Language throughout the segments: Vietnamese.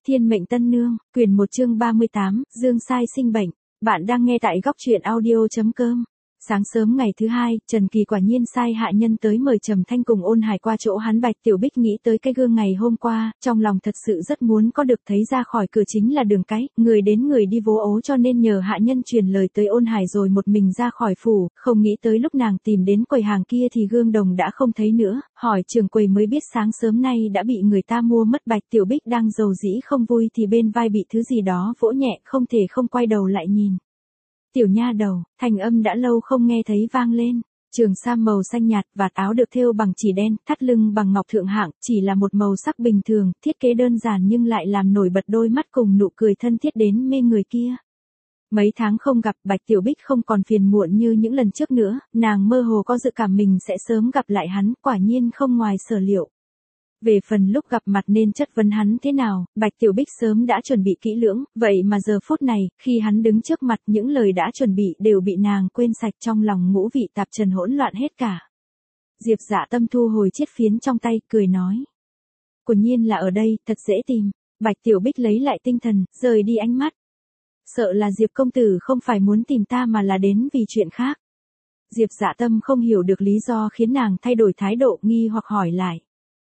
Thiên mệnh tân nương, quyển 1 chương 38, Dương Sai sinh bệnh. Bạn đang nghe tại góc truyện audio.com. Sáng sớm ngày thứ hai, Trần Kỳ quả nhiên sai hạ nhân tới mời Trầm Thanh cùng Ôn Hải qua chỗ hắn. Bạch Tiểu Bích nghĩ tới cái gương ngày hôm qua, trong lòng thật sự rất muốn có được thấy ra khỏi cửa chính là đường cái, người đến người đi vô ố, cho nên nhờ hạ nhân truyền lời tới Ôn Hải rồi một mình ra khỏi phủ. Không nghĩ tới lúc nàng tìm đến quầy hàng kia thì gương đồng đã không thấy nữa, hỏi trưởng quầy mới biết sáng sớm nay đã bị người ta mua mất. Bạch Tiểu Bích đang rầu rĩ không vui thì bên vai bị thứ gì đó vỗ nhẹ, không thể không quay đầu lại nhìn. Tiểu nha đầu, thanh âm đã lâu không nghe thấy vang lên. Trường sam màu xanh nhạt, vạt áo được thêu bằng chỉ đen, thắt lưng bằng ngọc thượng hạng, chỉ là một màu sắc bình thường, thiết kế đơn giản nhưng lại làm nổi bật đôi mắt cùng nụ cười thân thiết đến mê người kia. Mấy tháng không gặp, Bạch Tiểu Bích không còn phiền muộn như những lần trước nữa, nàng mơ hồ có dự cảm mình sẽ sớm gặp lại hắn, quả nhiên không ngoài sở liệu. Về phần lúc gặp mặt nên chất vấn hắn thế nào, Bạch Tiểu Bích sớm đã chuẩn bị kỹ lưỡng, vậy mà giờ phút này, khi hắn đứng trước mặt, những lời đã chuẩn bị đều bị nàng quên sạch, trong lòng ngũ vị tạp trần hỗn loạn hết cả. Diệp Dạ Tâm thu hồi chiếc phiến trong tay, cười nói. Quả nhiên là ở đây, thật dễ tìm. Bạch Tiểu Bích lấy lại tinh thần, rời đi ánh mắt. Sợ là Diệp công tử không phải muốn tìm ta mà là đến vì chuyện khác. Diệp Dạ Tâm không hiểu được lý do khiến nàng thay đổi thái độ, nghi hoặc hỏi lại.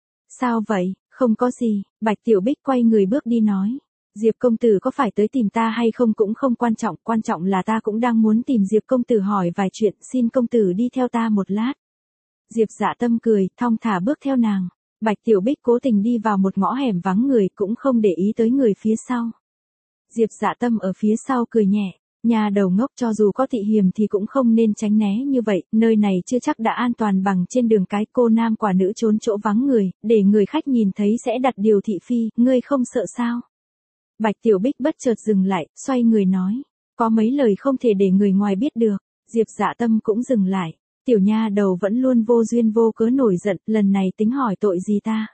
Sao vậy, không có gì. Bạch Tiểu Bích quay người bước đi nói. Diệp công tử có phải tới tìm ta hay không cũng không quan trọng là ta cũng đang muốn tìm Diệp công tử hỏi vài chuyện, xin công tử đi theo ta một lát. Diệp Dạ Tâm cười, thong thả bước theo nàng. Bạch Tiểu Bích cố tình đi vào một ngõ hẻm vắng người, cũng không để ý tới người phía sau. Diệp Dạ Tâm ở phía sau cười nhẹ. Nhà đầu ngốc, cho dù có thị hiểm thì cũng không nên tránh né như vậy, nơi này chưa chắc đã an toàn bằng trên đường cái. Cô nam quả nữ trốn chỗ vắng người, để người khách nhìn thấy sẽ đặt điều thị phi, ngươi không sợ sao? Bạch Tiểu Bích bất chợt dừng lại, xoay người nói, có mấy lời không thể để người ngoài biết được. Diệp Dạ Tâm cũng dừng lại, tiểu nha đầu vẫn luôn vô duyên vô cớ nổi giận, lần này tính hỏi tội gì ta?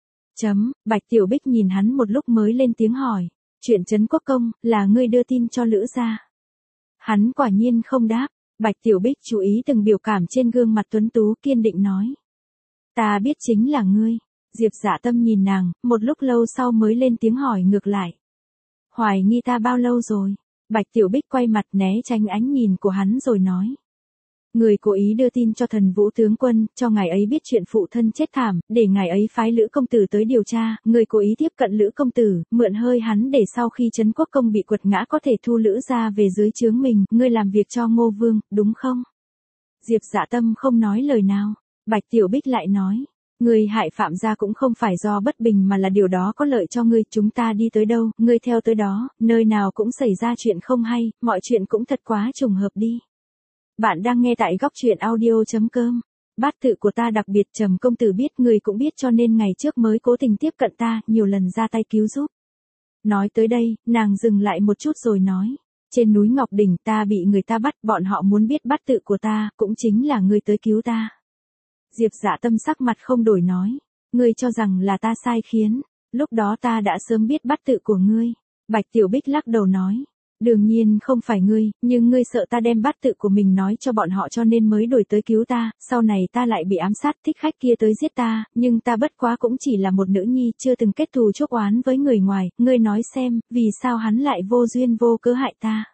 Bạch Tiểu Bích nhìn hắn một lúc mới lên tiếng hỏi, chuyện Trấn Quốc Công, là ngươi đưa tin cho Lữ gia? Hắn quả nhiên không đáp. Bạch Tiểu Bích chú ý từng biểu cảm trên gương mặt tuấn tú, kiên định nói. Ta biết chính là ngươi. Diệp Dạ Tâm nhìn nàng, một lúc lâu sau mới lên tiếng hỏi ngược lại. Hoài nghi ta bao lâu rồi? Bạch Tiểu Bích quay mặt né tránh ánh nhìn của hắn rồi nói. Người cố ý đưa tin cho Thần Vũ tướng quân, cho ngài ấy biết chuyện phụ thân chết thảm, để ngài ấy phái Lữ công tử tới điều tra. Người cố ý tiếp cận Lữ công tử, mượn hơi hắn để sau khi Trấn Quốc công bị quật ngã có thể thu Lữ gia về dưới trướng mình. Ngươi làm việc cho Ngô Vương, đúng không? Diệp Dạ Tâm không nói lời nào. Bạch Tiểu Bích lại nói. Ngươi hại Phạm gia cũng không phải do bất bình mà là điều đó có lợi cho ngươi. Chúng ta đi tới đâu, ngươi theo tới đó, nơi nào cũng xảy ra chuyện không hay, mọi chuyện cũng thật quá trùng hợp đi. Bạn đang nghe tại góc truyện audio.com. Bát tự của ta đặc biệt, Trầm công tử biết, người cũng biết, cho nên ngày trước mới cố tình tiếp cận ta, nhiều lần ra tay cứu giúp. Nói tới đây, nàng dừng lại một chút rồi nói. Trên núi Ngọc Đỉnh ta bị người ta bắt, bọn họ muốn biết bát tự của ta, cũng chính là ngươi tới cứu ta. Diệp Dạ Tâm sắc mặt không đổi nói. Ngươi cho rằng là ta sai khiến, lúc đó ta đã sớm biết bát tự của ngươi. Bạch Tiểu Bích lắc đầu nói. Đương nhiên không phải ngươi, nhưng ngươi sợ ta đem bát tự của mình nói cho bọn họ cho nên mới đuổi tới cứu ta, sau này ta lại bị ám sát, thích khách kia tới giết ta, nhưng ta bất quá cũng chỉ là một nữ nhi, chưa từng kết thù chuốc oán với người ngoài, ngươi nói xem, vì sao hắn lại vô duyên vô cớ hại ta?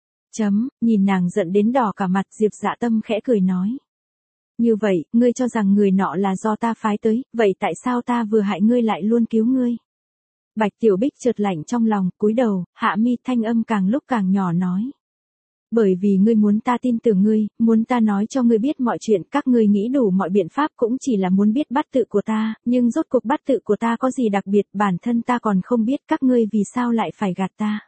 Nhìn nàng giận đến đỏ cả mặt, Diệp Dạ Tâm khẽ cười nói. Như vậy, ngươi cho rằng người nọ là do ta phái tới, vậy tại sao ta vừa hại ngươi lại luôn cứu ngươi? Bạch Tiểu Bích chợt lạnh trong lòng, cúi đầu, hạ mi, thanh âm càng lúc càng nhỏ nói. Bởi vì ngươi muốn ta tin tưởng ngươi, muốn ta nói cho ngươi biết mọi chuyện, các ngươi nghĩ đủ mọi biện pháp cũng chỉ là muốn biết bát tự của ta, nhưng rốt cuộc bát tự của ta có gì đặc biệt, bản thân ta còn không biết, các ngươi vì sao lại phải gạt ta.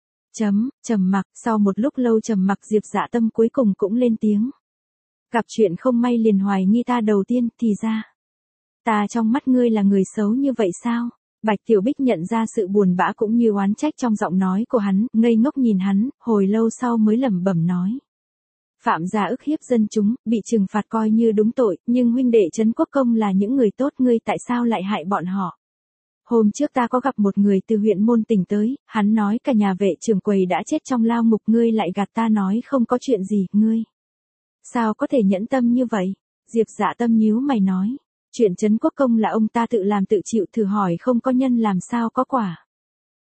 Trầm mặc, sau một lúc lâu trầm mặc, Diệp Dạ Tâm cuối cùng cũng lên tiếng. Gặp chuyện không may liền hoài nghi ta đầu tiên, thì ra. Ta trong mắt ngươi là người xấu như vậy sao? Bạch Tiểu Bích nhận ra sự buồn bã cũng như oán trách trong giọng nói của hắn, ngây ngốc nhìn hắn, hồi lâu sau mới lẩm bẩm nói. Phạm gia ức hiếp dân chúng, bị trừng phạt coi như đúng tội, nhưng huynh đệ Trấn Quốc công là những người tốt, ngươi tại sao lại hại bọn họ? Hôm trước ta có gặp một người từ huyện Môn Tỉnh tới, hắn nói cả nhà vệ trưởng quầy đã chết trong lao ngục, ngươi lại gạt ta nói không có chuyện gì, ngươi. Sao có thể nhẫn tâm như vậy? Diệp Dạ Tâm nhíu mày nói. Chuyện Trấn Quốc công là ông ta tự làm tự chịu, thử hỏi không có nhân làm sao có quả.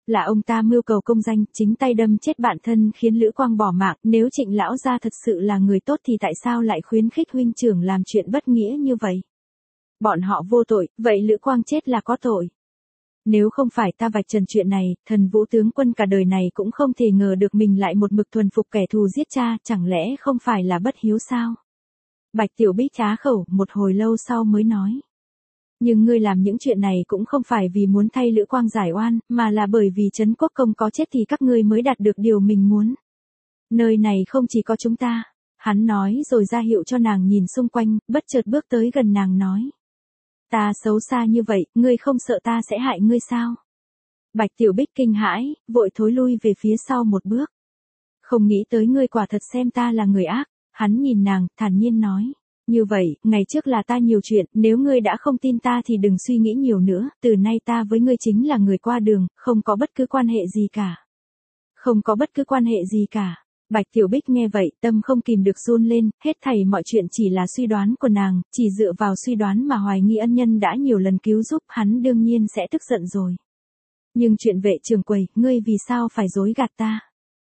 Là ông ta mưu cầu công danh, chính tay đâm chết bạn thân khiến Lữ Quang bỏ mạng, nếu Trịnh lão gia thật sự là người tốt thì tại sao lại khuyến khích huynh trưởng làm chuyện bất nghĩa như vậy? Bọn họ vô tội, vậy Lữ Quang chết là có tội. Nếu không phải ta vạch trần chuyện này, Thần Vũ tướng quân cả đời này cũng không thể ngờ được mình lại một mực thuần phục kẻ thù giết cha, chẳng lẽ không phải là bất hiếu sao? Bạch Tiểu Bích á khẩu, một hồi lâu sau mới nói. Nhưng ngươi làm những chuyện này cũng không phải vì muốn thay Lữ Quang giải oan, mà là bởi vì Trấn Quốc Công có chết thì các ngươi mới đạt được điều mình muốn. Nơi này không chỉ có chúng ta. Hắn nói rồi ra hiệu cho nàng nhìn xung quanh, bất chợt bước tới gần nàng nói. Ta xấu xa như vậy, ngươi không sợ ta sẽ hại ngươi sao? Bạch Tiểu Bích kinh hãi, vội thối lui về phía sau một bước. Không nghĩ tới ngươi quả thật xem ta là người ác. Hắn nhìn nàng, thản nhiên nói. Như vậy, ngày trước là ta nhiều chuyện, nếu ngươi đã không tin ta thì đừng suy nghĩ nhiều nữa, từ nay ta với ngươi chính là người qua đường, không có bất cứ quan hệ gì cả. Không có bất cứ quan hệ gì cả. Bạch Tiểu Bích nghe vậy, tâm không kìm được run lên, hết thảy mọi chuyện chỉ là suy đoán của nàng, chỉ dựa vào suy đoán mà hoài nghi ân nhân đã nhiều lần cứu giúp, hắn đương nhiên sẽ tức giận rồi. Nhưng chuyện Vệ Trường Quầy, ngươi vì sao phải dối gạt ta?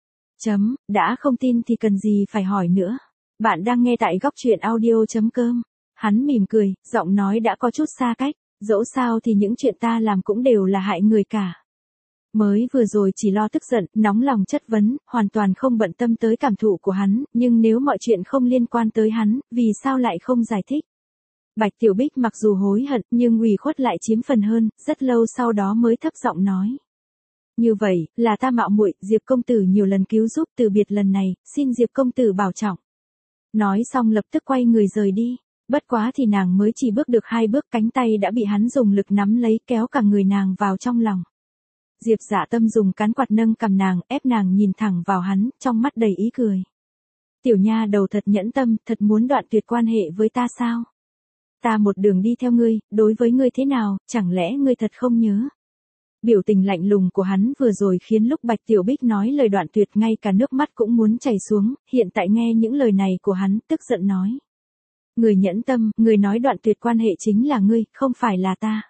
Đã không tin thì cần gì phải hỏi nữa. Bạn đang nghe tại góc truyện audio.com. Hắn mỉm cười, giọng nói đã có chút xa cách, dẫu sao thì những chuyện ta làm cũng đều là hại người cả. Mới vừa rồi chỉ lo tức giận, nóng lòng chất vấn, hoàn toàn không bận tâm tới cảm thụ của hắn, nhưng nếu mọi chuyện không liên quan tới hắn, vì sao lại không giải thích? Bạch Tiểu Bích mặc dù hối hận, nhưng ủy khuất lại chiếm phần hơn, rất lâu sau đó mới thấp giọng nói. Như vậy, là ta mạo muội, Diệp công tử nhiều lần cứu giúp, từ biệt lần này, xin Diệp công tử bảo trọng. Nói xong lập tức quay người rời đi, bất quá thì nàng mới chỉ bước được 2 bước, cánh tay đã bị hắn dùng lực nắm lấy, kéo cả người nàng vào trong lòng. Diệp Dạ Tâm dùng cán quạt nâng cằm nàng, ép nàng nhìn thẳng vào hắn, trong mắt đầy ý cười. Tiểu nha đầu thật nhẫn tâm, thật muốn đoạn tuyệt quan hệ với ta sao? Ta một đường đi theo ngươi, đối với ngươi thế nào, chẳng lẽ ngươi thật không nhớ? Biểu tình lạnh lùng của hắn vừa rồi khiến lúc Bạch Tiểu Bích nói lời đoạn tuyệt ngay cả nước mắt cũng muốn chảy xuống, hiện tại nghe những lời này của hắn, tức giận nói. Người nhẫn tâm, người nói đoạn tuyệt quan hệ chính là ngươi, không phải là ta.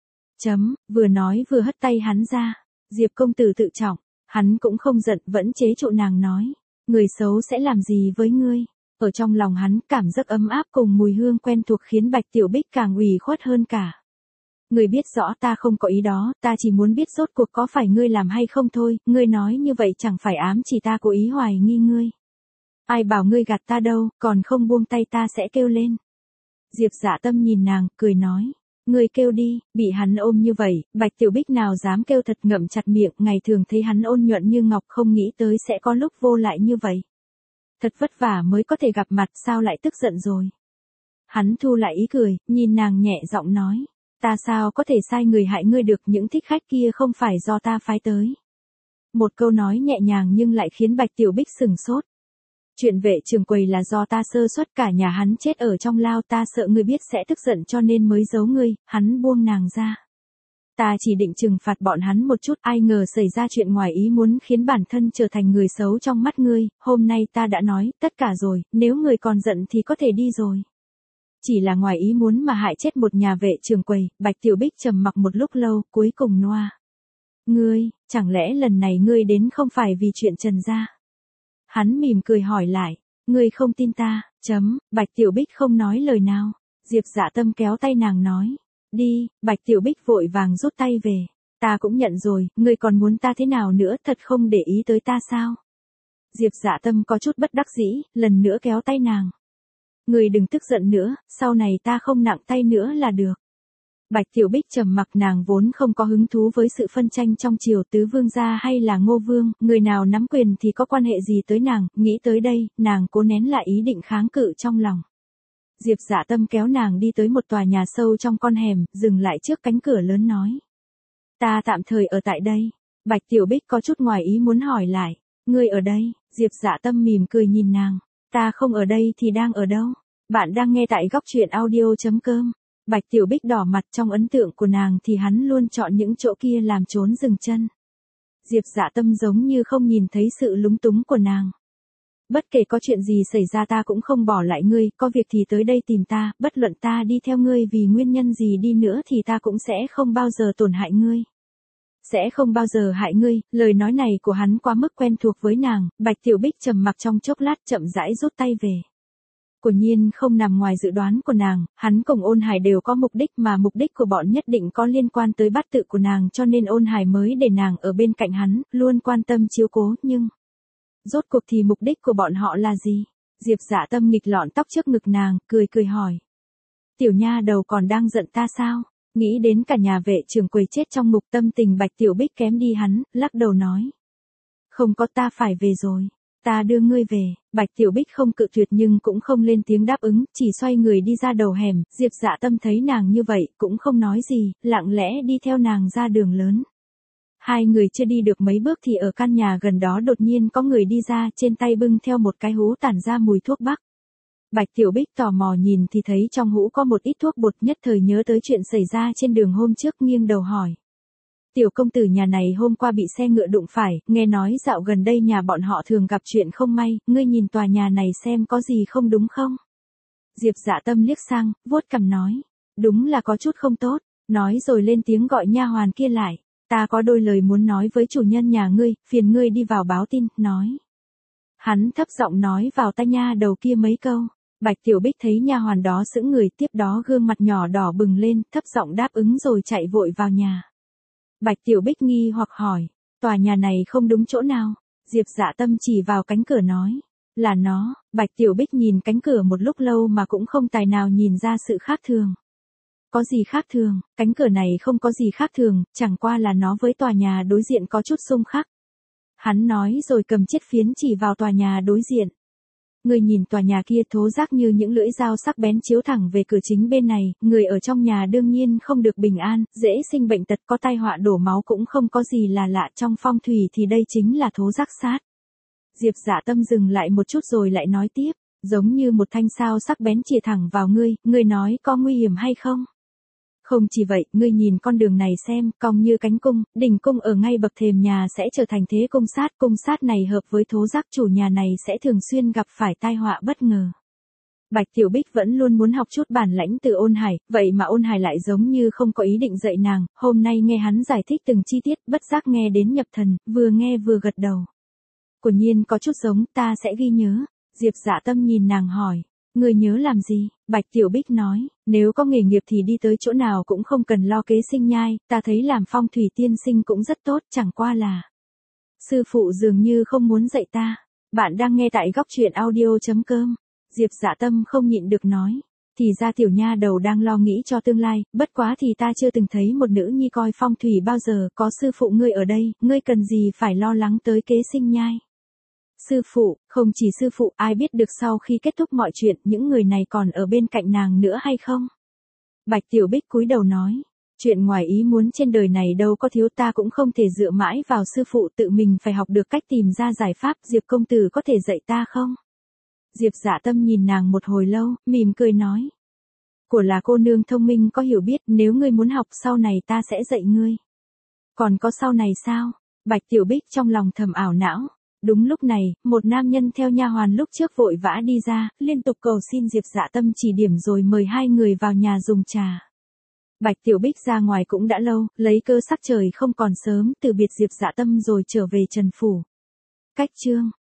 Vừa nói vừa hất tay hắn ra. Diệp công tử tự trọng, hắn cũng không giận, vẫn chế trụ nàng nói. Người xấu sẽ làm gì với ngươi? Ở trong lòng hắn, cảm giác ấm áp cùng mùi hương quen thuộc khiến Bạch Tiểu Bích càng ủy khuất hơn cả. Ngươi biết rõ ta không có ý đó, ta chỉ muốn biết rốt cuộc có phải ngươi làm hay không thôi, ngươi nói như vậy chẳng phải ám chỉ ta cố ý hoài nghi ngươi. Ai bảo ngươi gạt ta đâu, còn không buông tay ta sẽ kêu lên. Diệp Dạ Tâm nhìn nàng, cười nói. Ngươi kêu đi, bị hắn ôm như vậy, Bạch Tiểu Bích nào dám kêu, thật ngậm chặt miệng, ngày thường thấy hắn ôn nhuận như ngọc, không nghĩ tới sẽ có lúc vô lại như vậy. Thật vất vả mới có thể gặp mặt, sao lại tức giận rồi? Hắn thu lại ý cười, nhìn nàng nhẹ giọng nói. Ta sao có thể sai người hại ngươi được, những thích khách kia không phải do ta phái tới. Một câu nói nhẹ nhàng nhưng lại khiến Bạch Tiểu Bích sừng sốt. Chuyện Vệ Trường Quầy là do ta sơ suất, cả nhà hắn chết ở trong lao, ta sợ ngươi biết sẽ tức giận cho nên mới giấu ngươi, hắn buông nàng ra. Ta chỉ định trừng phạt bọn hắn một chút, ai ngờ xảy ra chuyện ngoài ý muốn khiến bản thân trở thành người xấu trong mắt ngươi, hôm nay ta đã nói, tất cả rồi, nếu ngươi còn giận thì có thể đi rồi. Chỉ là ngoài ý muốn mà hại chết một nhà Vệ Trường Quầy, Bạch Tiểu Bích trầm mặc một lúc lâu, cuối cùng noa. Ngươi, chẳng lẽ lần này ngươi đến không phải vì chuyện Trần gia? Hắn mỉm cười hỏi lại, ngươi không tin ta, Bạch Tiểu Bích không nói lời nào. Diệp Dạ Tâm kéo tay nàng nói, đi, Bạch Tiểu Bích vội vàng rút tay về. Ta cũng nhận rồi, ngươi còn muốn ta thế nào nữa, thật không để ý tới ta sao? Diệp Dạ Tâm có chút bất đắc dĩ, lần nữa kéo tay nàng. Ngươi đừng tức giận nữa, sau này ta không nặng tay nữa là được. Bạch Tiểu Bích trầm mặc, nàng vốn không có hứng thú với sự phân tranh trong triều, tứ vương gia hay là Ngô vương, người nào nắm quyền thì có quan hệ gì tới nàng, nghĩ tới đây, nàng cố nén lại ý định kháng cự trong lòng. Diệp Dạ Tâm kéo nàng đi tới một tòa nhà sâu trong con hẻm, dừng lại trước cánh cửa lớn nói. Ta tạm thời ở tại đây. Bạch Tiểu Bích có chút ngoài ý muốn hỏi lại, ngươi ở đây? Diệp Dạ Tâm mỉm cười nhìn nàng, ta không ở đây thì đang ở đâu? Bạn đang nghe tại góc truyện audio.com. Bạch Tiểu Bích đỏ mặt, trong ấn tượng của nàng thì hắn luôn chọn những chỗ kia làm trốn dừng chân. Diệp Dạ Tâm giống như không nhìn thấy sự lúng túng của nàng. Bất kể có chuyện gì xảy ra ta cũng không bỏ lại ngươi, có việc thì tới đây tìm ta, bất luận ta đi theo ngươi vì nguyên nhân gì đi nữa thì ta cũng sẽ không bao giờ tổn hại ngươi. sẽ không bao giờ hại ngươi. Lời nói này của hắn quá mức quen thuộc với nàng, Bạch Tiểu Bích trầm mặc trong chốc lát chậm rãi rút tay về. Quả nhiên không nằm ngoài dự đoán của nàng, hắn cùng Ôn Hải đều có mục đích mà mục đích của bọn nhất định có liên quan tới bát tự của nàng, cho nên Ôn Hải mới để nàng ở bên cạnh hắn, luôn quan tâm chiếu cố, nhưng rốt cuộc thì mục đích của bọn họ là gì? Diệp Dạ Tâm nghịch lọn tóc trước ngực nàng, cười cười hỏi. Tiểu nha đầu còn đang giận ta sao? Nghĩ đến cả nhà vệ trưởng quầy chết trong ngục, tâm tình Bạch Tiểu Bích kém đi hắn, lắc đầu nói. Không có, ta phải về rồi. Ta đưa ngươi về. Bạch Tiểu Bích không cự tuyệt nhưng cũng không lên tiếng đáp ứng, chỉ xoay người đi ra đầu hẻm. Diệp Dạ Tâm thấy nàng như vậy, cũng không nói gì, lặng lẽ đi theo nàng ra đường lớn. Hai người chưa đi được mấy bước thì ở căn nhà gần đó đột nhiên có người đi ra, trên tay bưng theo một cái hũ tản ra mùi thuốc bắc. Bạch Tiểu Bích tò mò nhìn thì thấy trong hũ có một ít thuốc bột, nhất thời nhớ tới chuyện xảy ra trên đường hôm trước, nghiêng đầu hỏi. Tiểu công tử nhà này hôm qua bị xe ngựa đụng phải, nghe nói dạo gần đây nhà bọn họ thường gặp chuyện không may, ngươi nhìn tòa nhà này xem có gì không đúng không? Diệp Dạ Tâm liếc sang, vuốt cằm nói. Đúng là có chút không tốt, nói rồi lên tiếng gọi nha hoàn kia lại. Ta có đôi lời muốn nói với chủ nhân nhà ngươi, phiền ngươi đi vào báo tin, nói. Hắn thấp giọng nói vào tai nha đầu kia mấy câu. Bạch Tiểu Bích thấy nha hoàn đó sững người, tiếp đó gương mặt nhỏ đỏ bừng lên, thấp giọng đáp ứng rồi chạy vội vào nhà. Bạch Tiểu Bích nghi hoặc hỏi, tòa nhà này không đúng chỗ nào? Diệp Dạ Tâm chỉ vào cánh cửa nói, là nó. Bạch Tiểu Bích nhìn cánh cửa một lúc lâu mà cũng không tài nào nhìn ra sự khác thường. Có gì khác thường? Cánh cửa này không có gì khác thường, chẳng qua là nó với tòa nhà đối diện có chút xung khắc. Hắn nói rồi cầm chiếc phiến chỉ vào tòa nhà đối diện. Người nhìn tòa nhà kia, thố rác như những lưỡi dao sắc bén chiếu thẳng về cửa chính bên này, người ở trong nhà đương nhiên không được bình an, dễ sinh bệnh tật, có tai họa đổ máu cũng không có gì là lạ, trong phong thủy thì đây chính là thố rác sát. Diệp Dạ Tâm dừng lại một chút rồi lại nói tiếp, giống như một thanh sao sắc bén chĩa thẳng vào ngươi nói có nguy hiểm hay không? Không chỉ vậy, ngươi nhìn con đường này xem, cong như cánh cung, đỉnh cung ở ngay bậc thềm nhà sẽ trở thành thế cung sát này hợp với thố rác, chủ nhà này sẽ thường xuyên gặp phải tai họa bất ngờ. Bạch Tiểu Bích vẫn luôn muốn học chút bản lãnh từ Ôn Hải, vậy mà Ôn Hải lại giống như không có ý định dạy nàng, hôm nay nghe hắn giải thích từng chi tiết, bất giác nghe đến nhập thần, vừa nghe vừa gật đầu. Quả nhiên có chút giống, ta sẽ ghi nhớ. Diệp Dạ Tâm nhìn nàng hỏi. Người nhớ làm gì? Bạch Tiểu Bích nói, nếu có nghề nghiệp thì đi tới chỗ nào cũng không cần lo kế sinh nhai, ta thấy làm phong thủy tiên sinh cũng rất tốt, chẳng qua là. Sư phụ dường như không muốn dạy ta. Bạn đang nghe tại góc truyện audio.com. Diệp Dạ Tâm không nhịn được nói. Thì ra tiểu nha đầu đang lo nghĩ cho tương lai, bất quá thì ta chưa từng thấy một nữ nhi coi phong thủy bao giờ, có sư phụ ngươi ở đây, ngươi cần gì phải lo lắng tới kế sinh nhai. Sư phụ, không chỉ sư phụ, ai biết được sau khi kết thúc mọi chuyện, những người này còn ở bên cạnh nàng nữa hay không? Bạch Tiểu Bích cúi đầu nói, chuyện ngoài ý muốn trên đời này đâu có thiếu, ta cũng không thể dựa mãi vào sư phụ, tự mình phải học được cách tìm ra giải pháp, Diệp công tử có thể dạy ta không? Diệp Dạ Tâm nhìn nàng một hồi lâu, mỉm cười nói. Của là cô nương thông minh có hiểu biết, nếu ngươi muốn học sau này ta sẽ dạy ngươi. Còn có sau này sao? Bạch Tiểu Bích trong lòng thầm ảo não. Đúng lúc này, một nam nhân theo nha hoàn lúc trước vội vã đi ra, liên tục cầu xin Diệp Dạ Tâm chỉ điểm rồi mời hai người vào nhà dùng trà. Bạch Tiểu Bích ra ngoài cũng đã lâu, lấy cơ sắc trời không còn sớm, từ biệt Diệp Dạ Tâm rồi trở về Trần Phủ. Cách chương